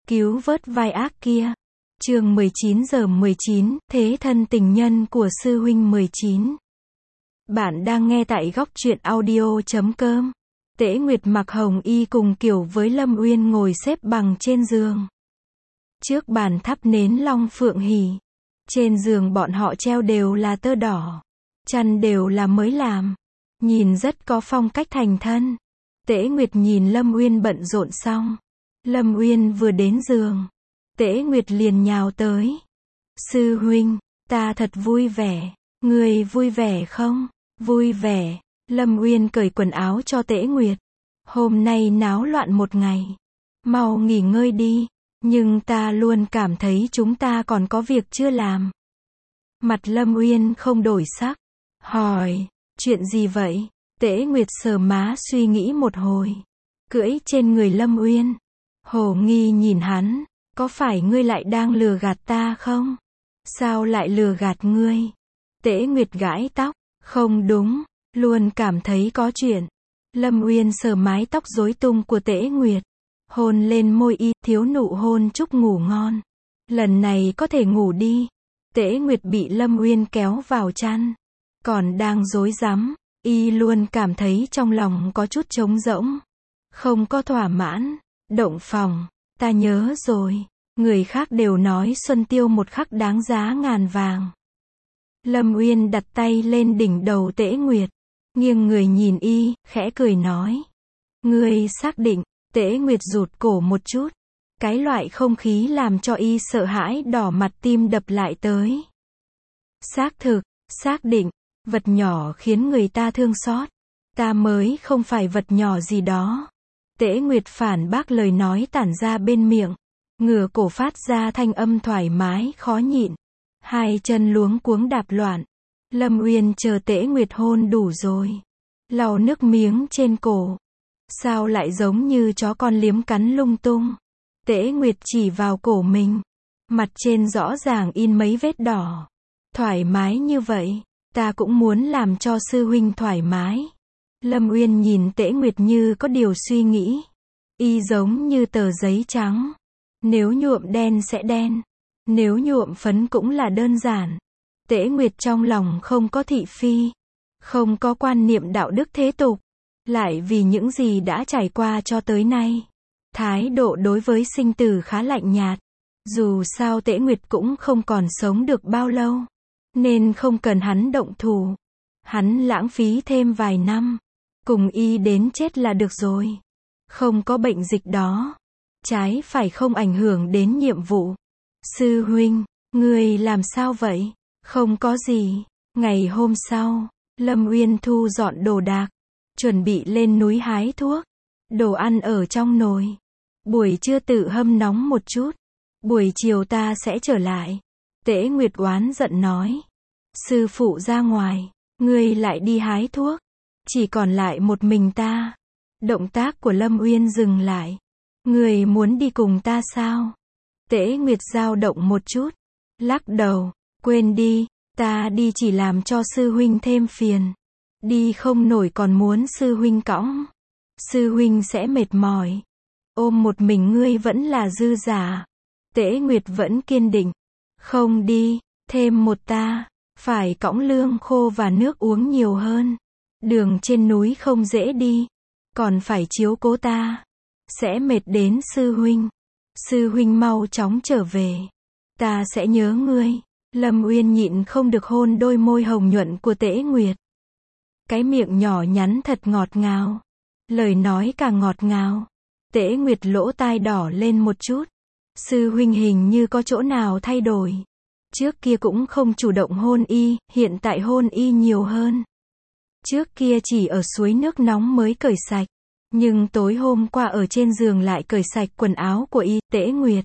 cứu vớt vai ác kia. Chương 19:19, Thế thân tình nhân của sư huynh 19. Bạn đang nghe tại góc truyện audio.com. Tễ Nguyệt mặc hồng y cùng kiểu với Lâm Uyên ngồi xếp bằng trên giường. Trước bàn thắp nến long phượng hỷ. Trên giường bọn họ treo đều là tơ đỏ. Chăn đều là mới làm. Nhìn rất có phong cách thành thân. Tễ Nguyệt nhìn Lâm Uyên bận rộn xong. Lâm Uyên vừa đến giường. Tễ Nguyệt liền nhào tới. Sư huynh, ta thật vui vẻ. Người vui vẻ không? Vui vẻ. Lâm Uyên cởi quần áo cho Tễ Nguyệt. Hôm nay náo loạn một ngày. Mau nghỉ ngơi đi. Nhưng ta luôn cảm thấy chúng ta còn có việc chưa làm. Mặt Lâm Uyên không đổi sắc. Hỏi, chuyện gì vậy? Tễ Nguyệt sờ má suy nghĩ một hồi. Cưỡi trên người Lâm Uyên. Hồ nghi nhìn hắn. Có phải ngươi lại đang lừa gạt ta không? Sao lại lừa gạt ngươi? Tễ Nguyệt gãi tóc. Không đúng. Luôn cảm thấy có chuyện. Lâm Uyên sờ mái tóc rối tung của Tễ Nguyệt. Hôn lên môi y, thiếu nụ hôn chúc ngủ ngon. Lần này có thể ngủ đi. Tễ Nguyệt bị Lâm Uyên kéo vào chăn. Còn đang rối rắm, y luôn cảm thấy trong lòng có chút trống rỗng. Không có thỏa mãn. Động phòng, ta nhớ rồi. Người khác đều nói Xuân Tiêu một khắc đáng giá ngàn vàng. Lâm Uyên đặt tay lên đỉnh đầu Tễ Nguyệt. Nghiêng người nhìn y, khẽ cười nói. Ngươi xác định. Tễ Nguyệt rụt cổ một chút. Cái loại không khí làm cho y sợ hãi đỏ mặt tim đập lại tới. Xác thực, xác định. Vật nhỏ khiến người ta thương xót. Ta mới không phải vật nhỏ gì đó. Tễ Nguyệt phản bác lời nói tản ra bên miệng. Ngửa cổ phát ra thanh âm thoải mái khó nhịn. Hai chân luống cuống đạp loạn. Lâm Uyên chờ Tễ Nguyệt hôn đủ rồi. Lau nước miếng trên cổ. Sao lại giống như chó con liếm cắn lung tung? Tễ Nguyệt chỉ vào cổ mình. Mặt trên rõ ràng in mấy vết đỏ. Thoải mái như vậy. Ta cũng muốn làm cho sư huynh thoải mái. Lâm Uyên nhìn Tễ Nguyệt như có điều suy nghĩ. Y giống như tờ giấy trắng. Nếu nhuộm đen sẽ đen. Nếu nhuộm phấn cũng là đơn giản. Tễ Nguyệt trong lòng không có thị phi. Không có quan niệm đạo đức thế tục. Lại vì những gì đã trải qua cho tới nay. Thái độ đối với sinh tử khá lạnh nhạt. Dù sao Tễ Nguyệt cũng không còn sống được bao lâu. Nên không cần hắn động thủ. Hắn lãng phí thêm vài năm. Cùng y đến chết là được rồi. Không có bệnh dịch đó. Trái phải không ảnh hưởng đến nhiệm vụ. Sư huynh, ngươi làm sao vậy? Không có gì. Ngày hôm sau, Lâm Uyên thu dọn đồ đạc. Chuẩn bị lên núi hái thuốc. Đồ ăn ở trong nồi. Buổi trưa tự hâm nóng một chút. Buổi chiều ta sẽ trở lại. Tễ Nguyệt oán giận nói. Sư phụ ra ngoài. Ngươi lại đi hái thuốc. Chỉ còn lại một mình ta. Động tác của Lâm Uyên dừng lại. Ngươi muốn đi cùng ta sao? Tễ Nguyệt dao động một chút. Lắc đầu. Quên đi. Ta đi chỉ làm cho sư huynh thêm phiền. Đi không nổi còn muốn sư huynh cõng. Sư huynh sẽ mệt mỏi. Ôm một mình ngươi vẫn là dư giả. Tễ Nguyệt vẫn kiên định. Không đi. Thêm một ta. Phải cõng lương khô và nước uống nhiều hơn. Đường trên núi không dễ đi. Còn phải chiếu cố ta. Sẽ mệt đến sư huynh. Sư huynh mau chóng trở về. Ta sẽ nhớ ngươi. Lâm Uyên nhịn không được hôn đôi môi hồng nhuận của Tễ Nguyệt. Cái miệng nhỏ nhắn thật ngọt ngào. Lời nói càng ngọt ngào. Tễ Nguyệt lỗ tai đỏ lên một chút. Sư huynh hình như có chỗ nào thay đổi. Trước kia cũng không chủ động hôn y, hiện tại hôn y nhiều hơn. Trước kia chỉ ở suối nước nóng mới cởi sạch. Nhưng tối hôm qua ở trên giường lại cởi sạch quần áo của y. Tễ Nguyệt,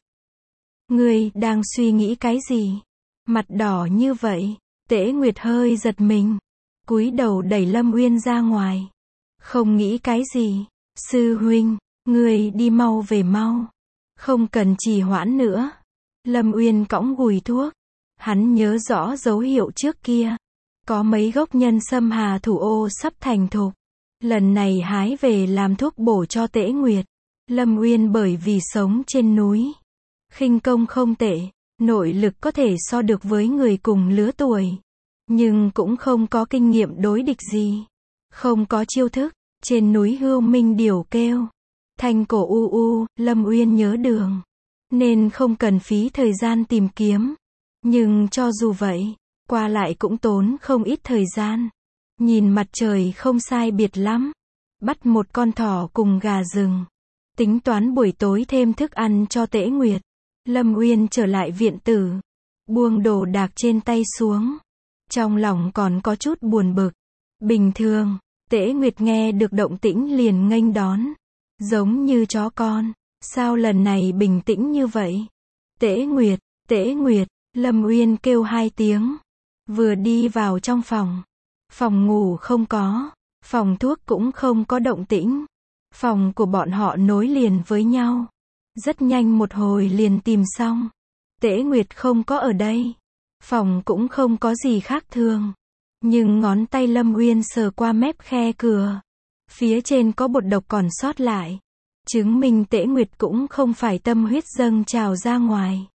ngươi đang suy nghĩ cái gì? Mặt đỏ như vậy. Tễ Nguyệt hơi giật mình. Cúi đầu đẩy Lâm Uyên ra ngoài. Không nghĩ cái gì. Sư huynh, ngươi đi mau về mau. Không cần trì hoãn nữa. Lâm Uyên cõng gùi thuốc. Hắn nhớ rõ dấu hiệu trước kia. Có mấy gốc nhân sâm hà thủ ô sắp thành thục. Lần này hái về làm thuốc bổ cho Tễ Nguyệt. Lâm Uyên bởi vì sống trên núi. khinh công không tệ, nội lực có thể so được với người cùng lứa tuổi. Nhưng cũng không có kinh nghiệm đối địch gì. Không có chiêu thức, trên núi Hưu Minh điểu kêu. Thanh cổ u u, Lâm Uyên nhớ đường. Nên không cần phí thời gian tìm kiếm. Nhưng cho dù vậy, qua lại cũng tốn không ít thời gian. Nhìn mặt trời không sai biệt lắm. Bắt một con thỏ cùng gà rừng. Tính toán buổi tối thêm thức ăn cho Tễ Nguyệt. Lâm Uyên trở lại viện tử. Buông đồ đạc trên tay xuống. Trong lòng còn có chút buồn bực. Bình thường, Tễ Nguyệt nghe được động tĩnh liền nghênh đón. Giống như chó con. Sao lần này bình tĩnh như vậy? Tễ Nguyệt, Lâm Uyên kêu 2 tiếng. Vừa đi vào trong phòng. Phòng ngủ không có. Phòng thuốc cũng không có động tĩnh. Phòng của bọn họ nối liền với nhau. Rất nhanh một hồi liền tìm xong. Tễ Nguyệt không có ở đây. Phòng cũng không có gì khác thường. Nhưng ngón tay Lâm Uyên sờ qua mép khe cửa. Phía trên có bột độc còn sót lại. Chứng minh Tễ Nguyệt cũng không phải tâm huyết dâng trào ra ngoài.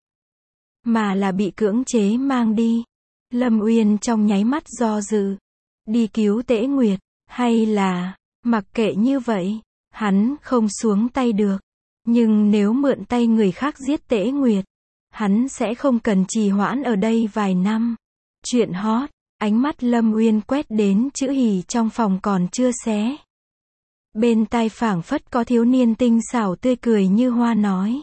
Mà là bị cưỡng chế mang đi. Lâm Uyên trong nháy mắt do dự. Đi cứu Tễ Nguyệt. Hay là, mặc kệ như vậy. Hắn không xuống tay được. Nhưng nếu mượn tay người khác giết Tễ Nguyệt. Hắn sẽ không cần trì hoãn ở đây vài năm. Chuyện hot. Ánh mắt Lâm Uyên quét đến chữ hỉ trong phòng còn chưa xé. Bên tai phảng phất có thiếu niên tinh xảo tươi cười như hoa nói.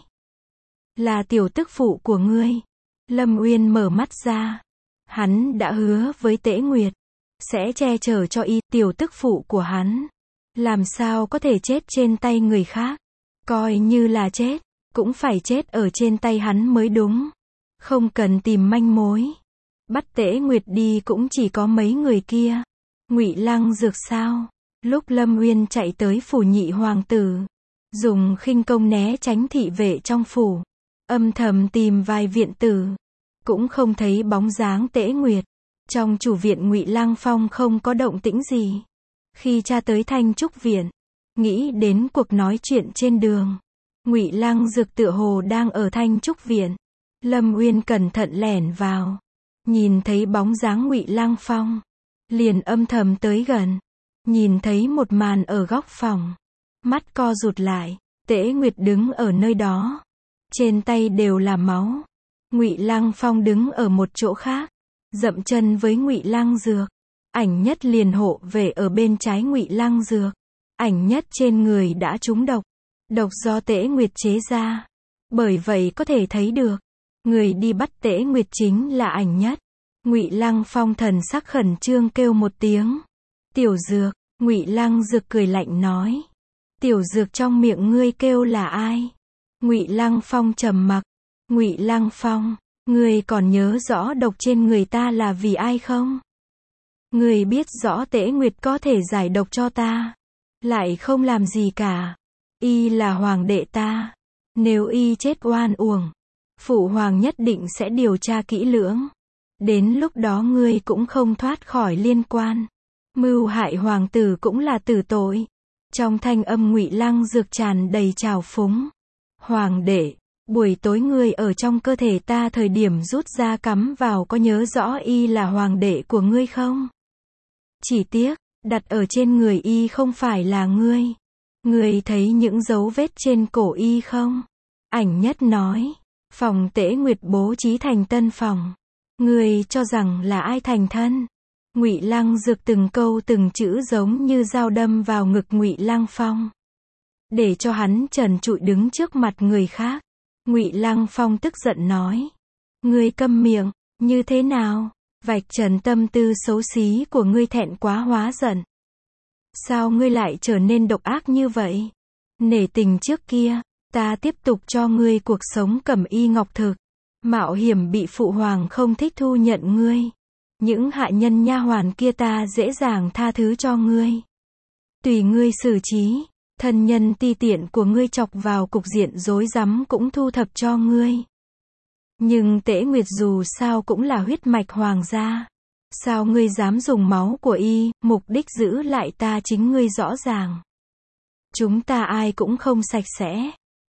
Là tiểu tức phụ của ngươi. Lâm Uyên mở mắt ra. Hắn đã hứa với Tễ Nguyệt. Sẽ che chở cho y, tiểu tức phụ của hắn. Làm sao có thể chết trên tay người khác. Coi như là chết. Cũng phải chết ở trên tay hắn mới đúng. Không cần tìm manh mối. Bắt Tễ Nguyệt đi cũng chỉ có mấy người kia. Ngụy Lăng Dược sao? Lúc Lâm Uyên chạy tới phủ nhị hoàng tử. Dùng khinh công né tránh thị vệ trong phủ. Âm thầm tìm vài viện tử. Cũng không thấy bóng dáng Tễ Nguyệt. Trong chủ viện Ngụy Lăng Phong không có động tĩnh gì. Khi cha tới Thanh Trúc viện. Nghĩ đến cuộc nói chuyện trên đường. Ngụy Lăng Dược tựa hồ đang ở Thanh Trúc viện. Lâm Uyên cẩn thận lẻn vào. Nhìn thấy bóng dáng Ngụy Lăng Phong. Liền âm thầm tới gần. Nhìn thấy một màn ở góc phòng. Mắt co rụt lại. Tễ Nguyệt đứng ở nơi đó. Trên tay đều là máu. Ngụy Lăng Phong đứng ở một chỗ khác. Dậm chân với Ngụy Lăng Dược. Ảnh nhất liền hộ về ở bên trái Ngụy Lăng Dược. Ảnh nhất trên người đã trúng độc. Độc do Tễ Nguyệt chế ra. Bởi vậy có thể thấy được. Người đi bắt Tễ Nguyệt chính là Ảnh nhất. Ngụy Lăng Phong thần sắc khẩn trương kêu một tiếng. Tiểu Dược. Ngụy Lăng Dược cười lạnh nói. Tiểu Dược trong miệng ngươi kêu là ai? Ngụy Lăng Phong trầm mặc. Ngụy Lăng Phong, ngươi còn nhớ rõ độc trên người ta là vì ai không? Ngươi biết rõ Tễ Nguyệt có thể giải độc cho ta. Lại không làm gì cả. Y là hoàng đệ ta. Nếu y chết oan uổng. Phụ hoàng nhất định sẽ điều tra kỹ lưỡng. Đến lúc đó ngươi cũng không thoát khỏi liên quan. Mưu hại hoàng tử cũng là tử tội. Trong thanh âm Ngụy Lăng Dược tràn đầy trào phúng. Hoàng đệ, buổi tối ngươi ở trong cơ thể ta thời điểm rút ra cắm vào có nhớ rõ y là hoàng đệ của ngươi không? Chỉ tiếc, đặt ở trên người y không phải là ngươi. Ngươi thấy những dấu vết trên cổ y không? Ảnh nhất nói. Phòng Tễ Nguyệt bố trí thành tân phòng. Ngươi cho rằng là ai thành thân? Ngụy Lăng Dược từng câu từng chữ giống như dao đâm vào ngực Ngụy Lăng Phong. Để cho hắn trần trụi đứng trước mặt người khác. Ngụy Lăng Phong tức giận nói. Ngươi câm miệng, như thế nào? Vạch trần tâm tư xấu xí của ngươi thẹn quá hóa giận. Sao ngươi lại trở nên độc ác như vậy? Nể tình trước kia, ta tiếp tục cho ngươi cuộc sống cẩm y ngọc thực. Mạo hiểm bị phụ hoàng không thích thu nhận ngươi. Những hạ nhân nha hoàn kia ta dễ dàng tha thứ cho ngươi. Tùy ngươi xử trí. Thân nhân ti tiện của ngươi chọc vào cục diện rối rắm cũng thu thập cho ngươi. Nhưng Tễ Nguyệt dù sao cũng là huyết mạch hoàng gia. Sao ngươi dám dùng máu của y, mục đích giữ lại ta chính ngươi rõ ràng. Chúng ta ai cũng không sạch sẽ.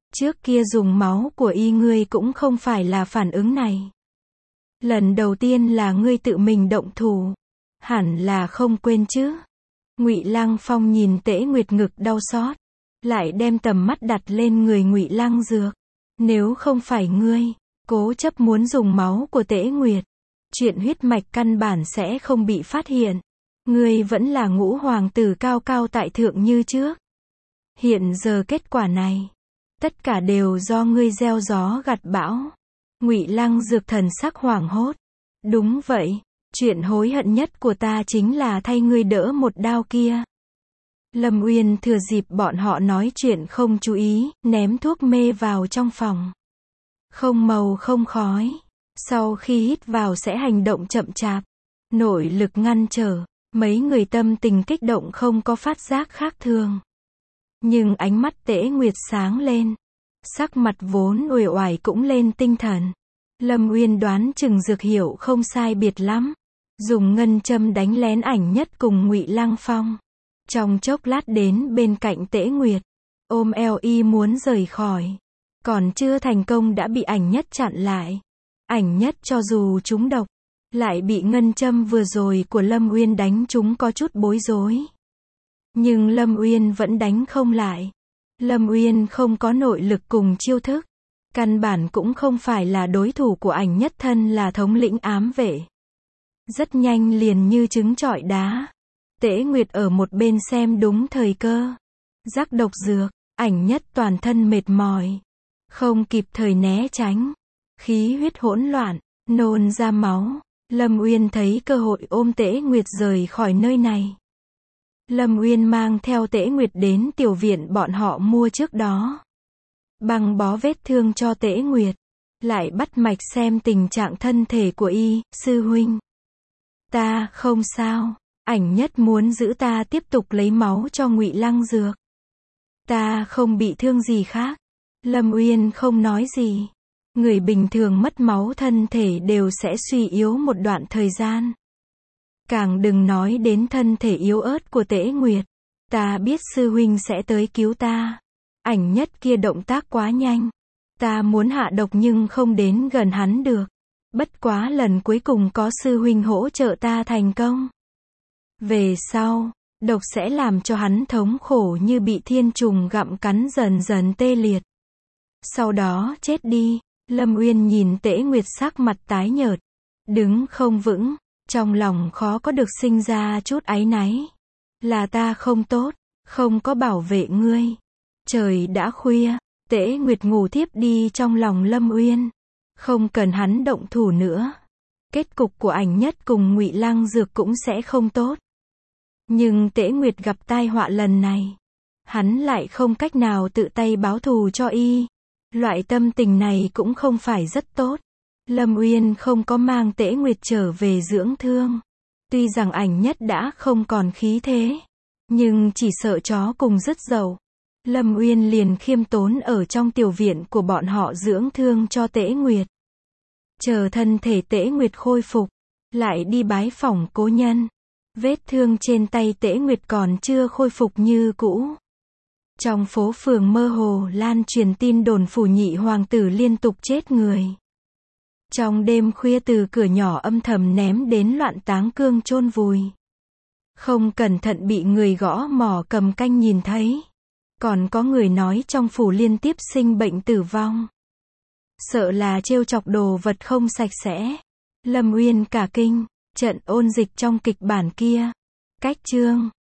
Trước kia dùng máu của y ngươi cũng không phải là phản ứng này. Lần đầu tiên là ngươi tự mình động thủ. Hẳn là không quên chứ. Ngụy Lăng Phong nhìn Tễ Nguyệt ngực đau xót, lại đem tầm mắt đặt lên người Ngụy Lăng Dược. Nếu không phải ngươi cố chấp muốn dùng máu của Tễ Nguyệt, chuyện huyết mạch căn bản sẽ không bị phát hiện. Ngươi vẫn là ngũ hoàng tử cao cao tại thượng như trước. Hiện giờ kết quả này, tất cả đều do ngươi gieo gió gặt bão. Ngụy Lăng Dược thần sắc hoảng hốt. Đúng vậy, chuyện hối hận nhất của ta chính là thay ngươi đỡ một đao kia. Lâm Uyên thừa dịp bọn họ nói chuyện không chú ý, ném thuốc mê vào trong phòng. Không màu không khói. Sau khi hít vào sẽ hành động chậm chạp. Nội lực ngăn trở. Mấy người tâm tình kích động không có phát giác khác thường. Nhưng ánh mắt Tễ Nguyệt sáng lên. Sắc mặt vốn uể oải cũng lên tinh thần. Lâm Uyên đoán chừng dược hiệu không sai biệt lắm. Dùng ngân châm đánh lén Ảnh Nhất cùng Ngụy Lăng Phong. Trong chốc lát đến bên cạnh Tễ Nguyệt. Ôm eo y muốn rời khỏi. Còn chưa thành công đã bị Ảnh Nhất chặn lại. Ảnh Nhất cho dù trúng độc, lại bị ngân châm vừa rồi của Lâm Uyên đánh trúng có chút bối rối. Nhưng Lâm Uyên vẫn đánh không lại. Lâm Uyên không có nội lực cùng chiêu thức. Căn bản cũng không phải là đối thủ của Ảnh Nhất thân là thống lĩnh ám vệ. Rất nhanh liền như trứng trọi đá. Tễ Nguyệt ở một bên xem đúng thời cơ. Rắc độc dược, Ảnh Nhất toàn thân mệt mỏi. Không kịp thời né tránh. Khí huyết hỗn loạn, nôn ra máu. Lâm Uyên thấy cơ hội ôm Tễ Nguyệt rời khỏi nơi này. Lâm Uyên mang theo Tễ Nguyệt đến tiểu viện bọn họ mua trước đó. Băng bó vết thương cho Tễ Nguyệt. Lại bắt mạch xem tình trạng thân thể của y, sư huynh. Ta không sao. Ảnh Nhất muốn giữ ta tiếp tục lấy máu cho Ngụy Lăng Dược. Ta không bị thương gì khác. Lâm Uyên không nói gì. Người bình thường mất máu thân thể đều sẽ suy yếu một đoạn thời gian. Càng đừng nói đến thân thể yếu ớt của Tễ Nguyệt. Ta biết sư huynh sẽ tới cứu ta. Ảnh Nhất kia động tác quá nhanh. Ta muốn hạ độc nhưng không đến gần hắn được. Bất quá lần cuối cùng có sư huynh hỗ trợ ta thành công. Về sau, độc sẽ làm cho hắn thống khổ như bị thiên trùng gặm cắn dần dần tê liệt. Sau đó chết đi. Lâm Uyên nhìn Tễ Nguyệt sắc mặt tái nhợt, đứng không vững, trong lòng khó có được sinh ra chút áy náy. Là ta không tốt, không có bảo vệ ngươi. Trời đã khuya, Tễ Nguyệt ngủ thiếp đi trong lòng Lâm Uyên. Không cần hắn động thủ nữa. Kết cục của Ảnh Nhất cùng Ngụy Lăng Dược cũng sẽ không tốt. Nhưng Tễ Nguyệt gặp tai họa lần này, hắn lại không cách nào tự tay báo thù cho y. Loại tâm tình này cũng không phải rất tốt. Lâm Uyên không có mang Tễ Nguyệt trở về dưỡng thương. Tuy rằng Ảnh Nhất đã không còn khí thế, nhưng chỉ sợ chó cùng rứt dầu. Lâm Uyên liền khiêm tốn ở trong tiểu viện của bọn họ dưỡng thương cho Tễ Nguyệt. Chờ thân thể Tễ Nguyệt khôi phục, lại đi bái phỏng cố nhân. Vết thương trên tay Tễ Nguyệt còn chưa khôi phục như cũ. Trong phố phường mơ hồ lan truyền tin đồn phủ nhị hoàng tử liên tục chết người. Trong đêm khuya từ cửa nhỏ âm thầm ném đến loạn táng cương chôn vùi. Không cẩn thận bị người gõ mỏ cầm canh nhìn thấy. Còn có người nói trong phủ liên tiếp sinh bệnh tử vong. Sợ là trêu chọc đồ vật không sạch sẽ. Lâm Uyên cả kinh, trận ôn dịch trong kịch bản kia. Cách chương